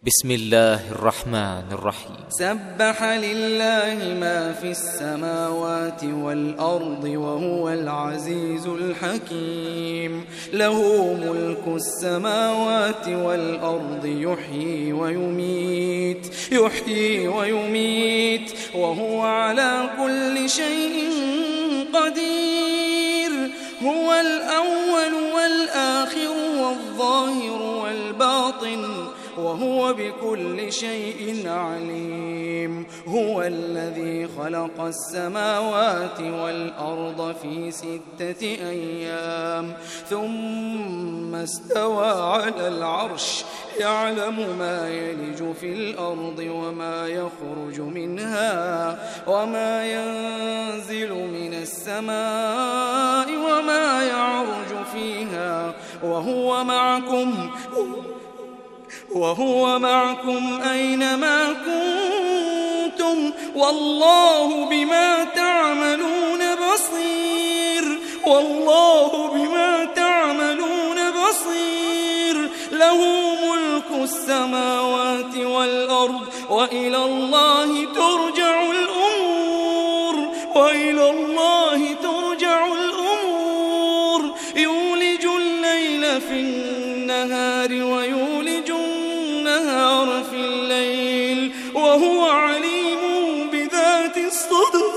بسم الله الرحمن الرحيم. سبح لله ما في السماوات والأرض وهو العزيز الحكيم. له ملك السماوات والأرض يحيي ويميت وهو على كل شيء قدير. هو الأول والآخر والظاهر والباطن وهو بكل شيء عليم. هو الذي خلق السماوات والأرض في 6 أيام ثم استوى على العرش يعلم ما يلج في الأرض وما يخرج منها وما ينزل من السماء وما يعرج فيها وهو معكم أينما كنتم والله بما تعملون بصير. له ملك السماوات والأرض وإلى الله ترجع الأمور. يولج الليل في النهار ويولج النهار في الليل وهو عليم بذات الصدور.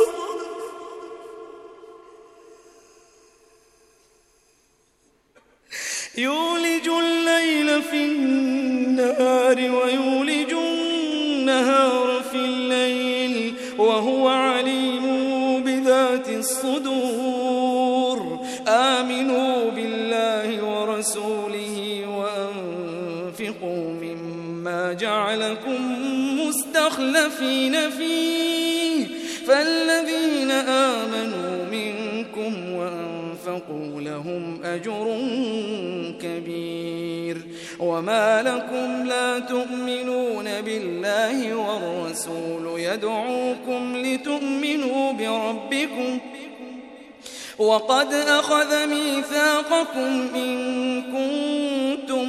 يولج الليل في النهار ويولج النهار في الليل وهو عليم بذات الصدور. آمنوا بالله ورسوله وأنفقوا مما جعلكم مستخلفين فيه فالذين آمنوا منكم وأنفقوا لهم أجر كبير. وما لكم لا تؤمنون بالله والرسول يدعوكم لتؤمنوا بربكم وقد أخذ ميثاقكم إن كنتم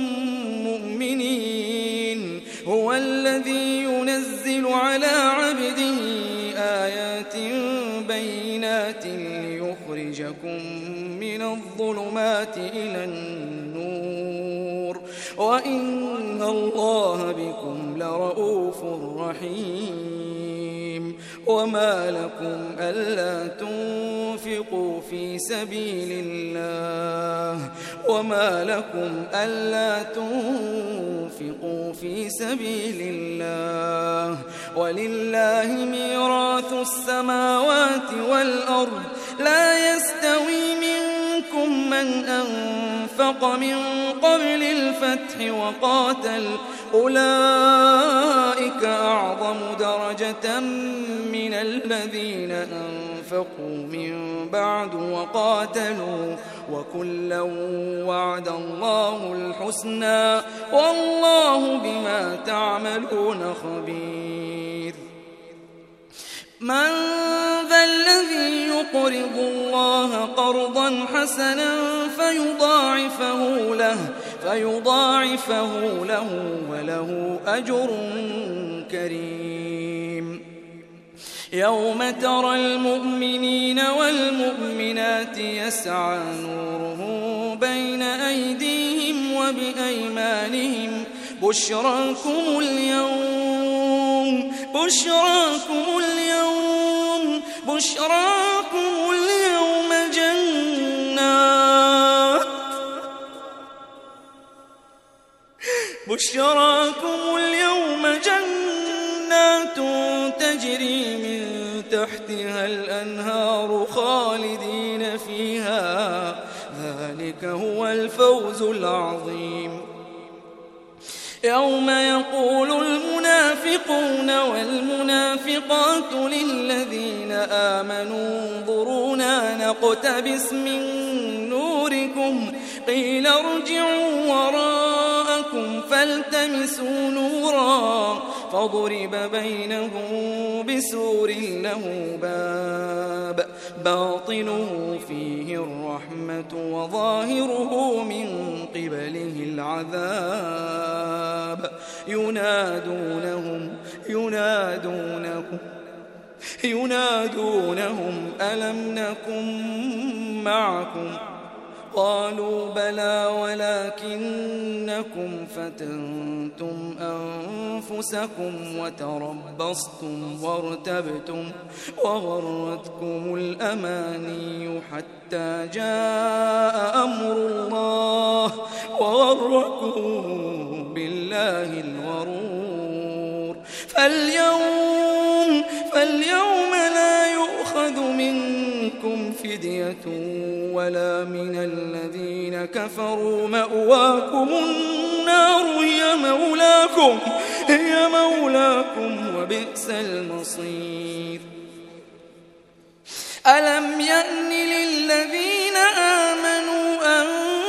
مؤمنين. هو الذي ينزل على عبده آيات بينات ليخرجكم من الظلمات إلى النور وإن الله بكم لرؤوف رحيم. وما لكم ألا تنفقوا في سبيل الله ولله ميراث السماوات والأرض. لا يستوي منكم من أنفق من قبل الفتح وقاتل أولئك أعظم درجة من الذين أنفقوا من بعد وقاتلوا وكلا وعد الله الحسنى والله بما تعملون خبير. من ذا الذي يقرض الله قرضا حسنا فيضاعفه له وله أجر كريم. يوم ترى المؤمنين والمؤمنات يسعى نورهم بين أيديهم وبأيمانهم بشراكم اليوم جنات تجري من تحتها الأنهار خالدين فيها ذلك هو الفوز العظيم. يوم يقول المنافقون والمنافقات للذين آمنوا انظرونا نقتبس من نوركم قيل ارجعوا وراءكم فالتمسوا نورا فضرب بينهم بسور له باب باطنه فيه الرحمة وظاهره من قبله العذاب ينادونهم ألم نكن معكم قالوا بلى ولكنكم فتنتم أنفسكم وتربصتم وارتبتم وغرتكم الأماني حتى جاء أمر الله وغركم بالله الغرور فاليوم لا يؤخذ منكم فدية ولا من الذين كفروا مأواكم النار هي مولاكم وبئس المصير ألم يأن للذين آمنوا أن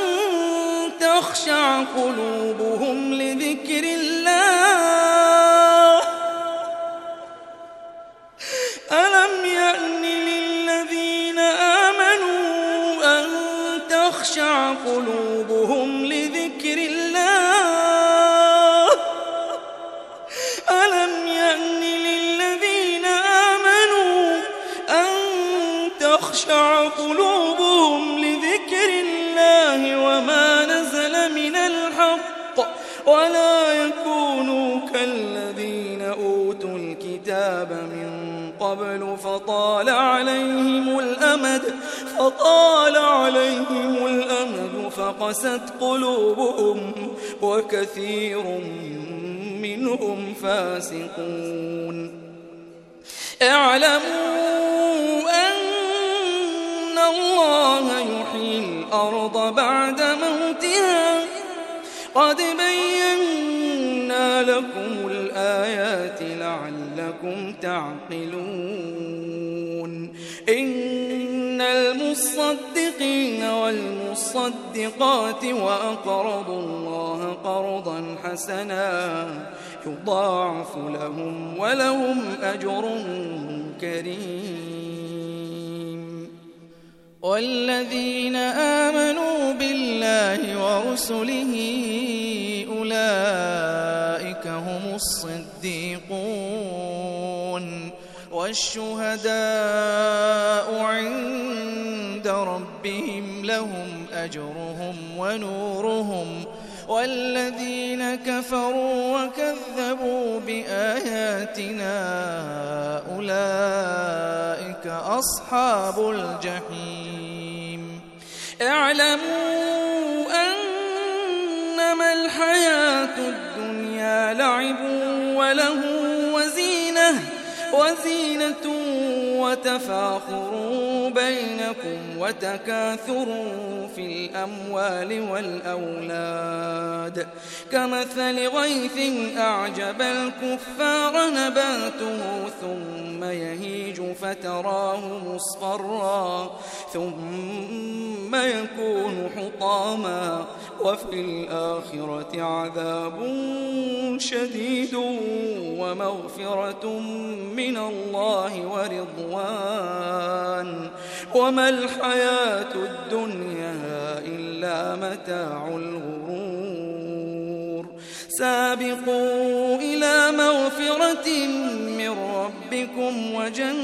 تخشع قلوبهم لذكر الله ألم يأن للذين آمنوا أن تخشع قلوبهم لذكر الله ألم يأن للذين آمنوا أن تخشع قلوبهم لذكر الله وما نزل من الحق ولا يكونوا كالذين أوتوا الكتاب من قبل فطال عليهم الأمد فقست قلوبهم وكثير منهم فاسقون اعلموا أن الله يحيي الأرض بعد موتها قد بينا لكم الآيات لعلكم تعقلون إن المصدقين والمصدقات وأقرضوا الله قرضا حسنا يضاعف لهم ولهم أجر كريم والذين آمنوا بالله ورسله أولئك هم الصديقون والشهداء عند ربهم لهم أجرهم ونورهم والذين كفروا وكذبوا بآياتنا أولئك أصحاب الجحيم اعلموا أنما الحياة الدنيا لعب وله وزينة وتفاخر بينكم وتكاثر في الأموال والأولاد كمثل غيث أعجب الكفار نباته ثم يهيج فتراه مصفرا ثم يكون حطاما وفي الآخرة عذاب شديد ومغفرة من الله ورضوان وما الحياة الدنيا إلا متاع الغرور سابقوا إلى مغفرة من ربكم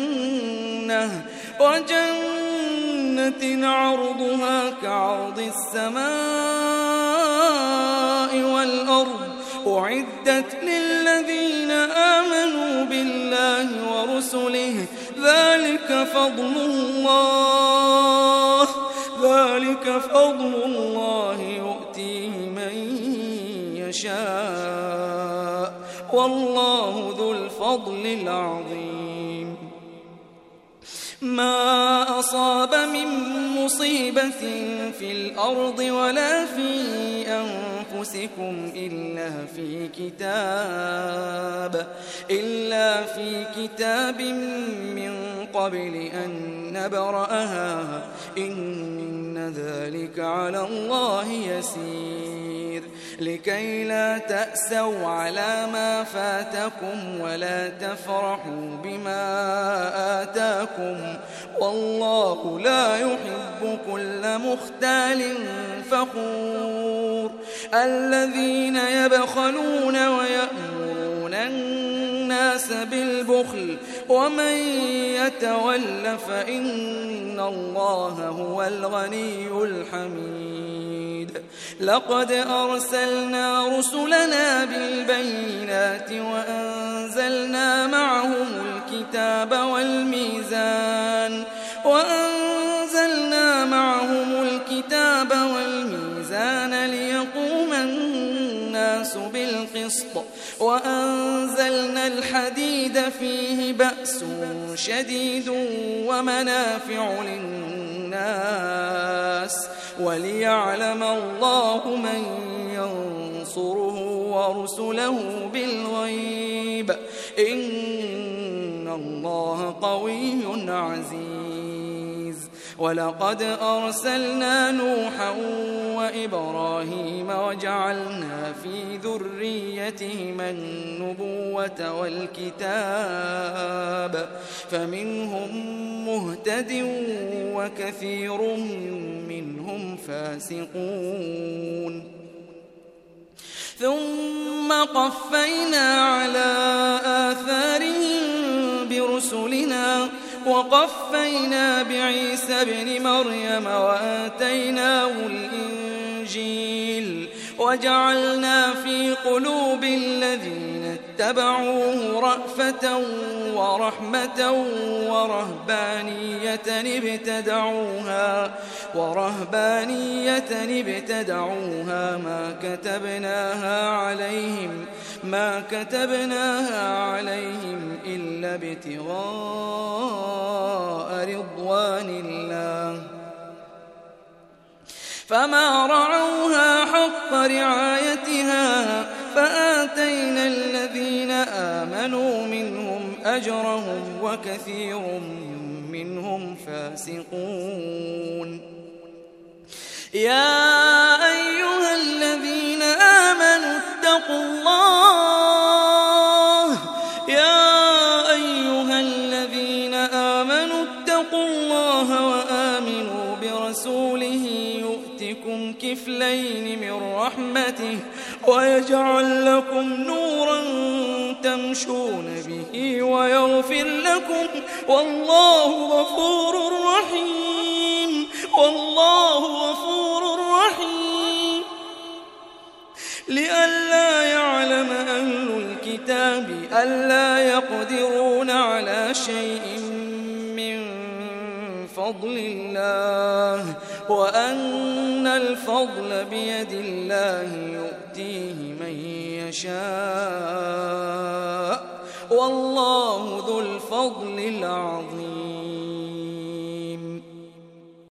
وجنة عرضها كعرض السماء والأرض أعدت للذين آمنوا بالله ورسله ذلك فضل الله يؤتيه من يشاء والله ذو الفضل العظيم ما أصاب من مصيبة في الأرض ولا في أنفسكم إلا في كتاب من قبل أن نبرأها إن ذلك على الله يسير لكي لا تأسوا على ما فاتكم ولا تفرحوا بما آتاكم والله لا يحب كل مختال فخور الذين يبخلون الناس بالبخل ومن يتول فإن الله هو الغني الحميد لقد أرسلنا رسلنا بالبينات وأنزلنا معهم الكتاب والميزان ليقوم الناس بالقسط وأنزلنا الحديد فيه بأس شديد ومنافع للناس وليعلم الله من ينصره ورسله بالغيب إن الله قوي عزيز ولقد أرسلنا نوحا وإبراهيم وجعلنا في ذريتهما النبوة والكتاب فمنهم مهتد وكثير منهم فاسقون ثم قفينا على آثارهم برسلنا وقفينا بعيسى ابن مريم وآتيناه الإنجيل وجعلنا في قلوب الذين اتبعوه رأفة ورحمة ورهبانية ابتدعوها ما كتبناها عليهم إلا ابتغاء رضوان الله فما رعوها حق رعايتها فآتينا الذين آمنوا منهم أجرهم وكثير منهم فاسقون يا أيها الذين آمنوا اتقوا الله وآمنوا برسوله يؤتكم كفلين من رحمته ويجعل لكم نورا تمشون به ويغفر لكم والله غفور رحيم لئلا يعلم أهل الكتاب ألا يقدرون على شيء من فضل الله وأن الفضل بيد الله يؤتيه من يشاء والله ذو الفضل العظيم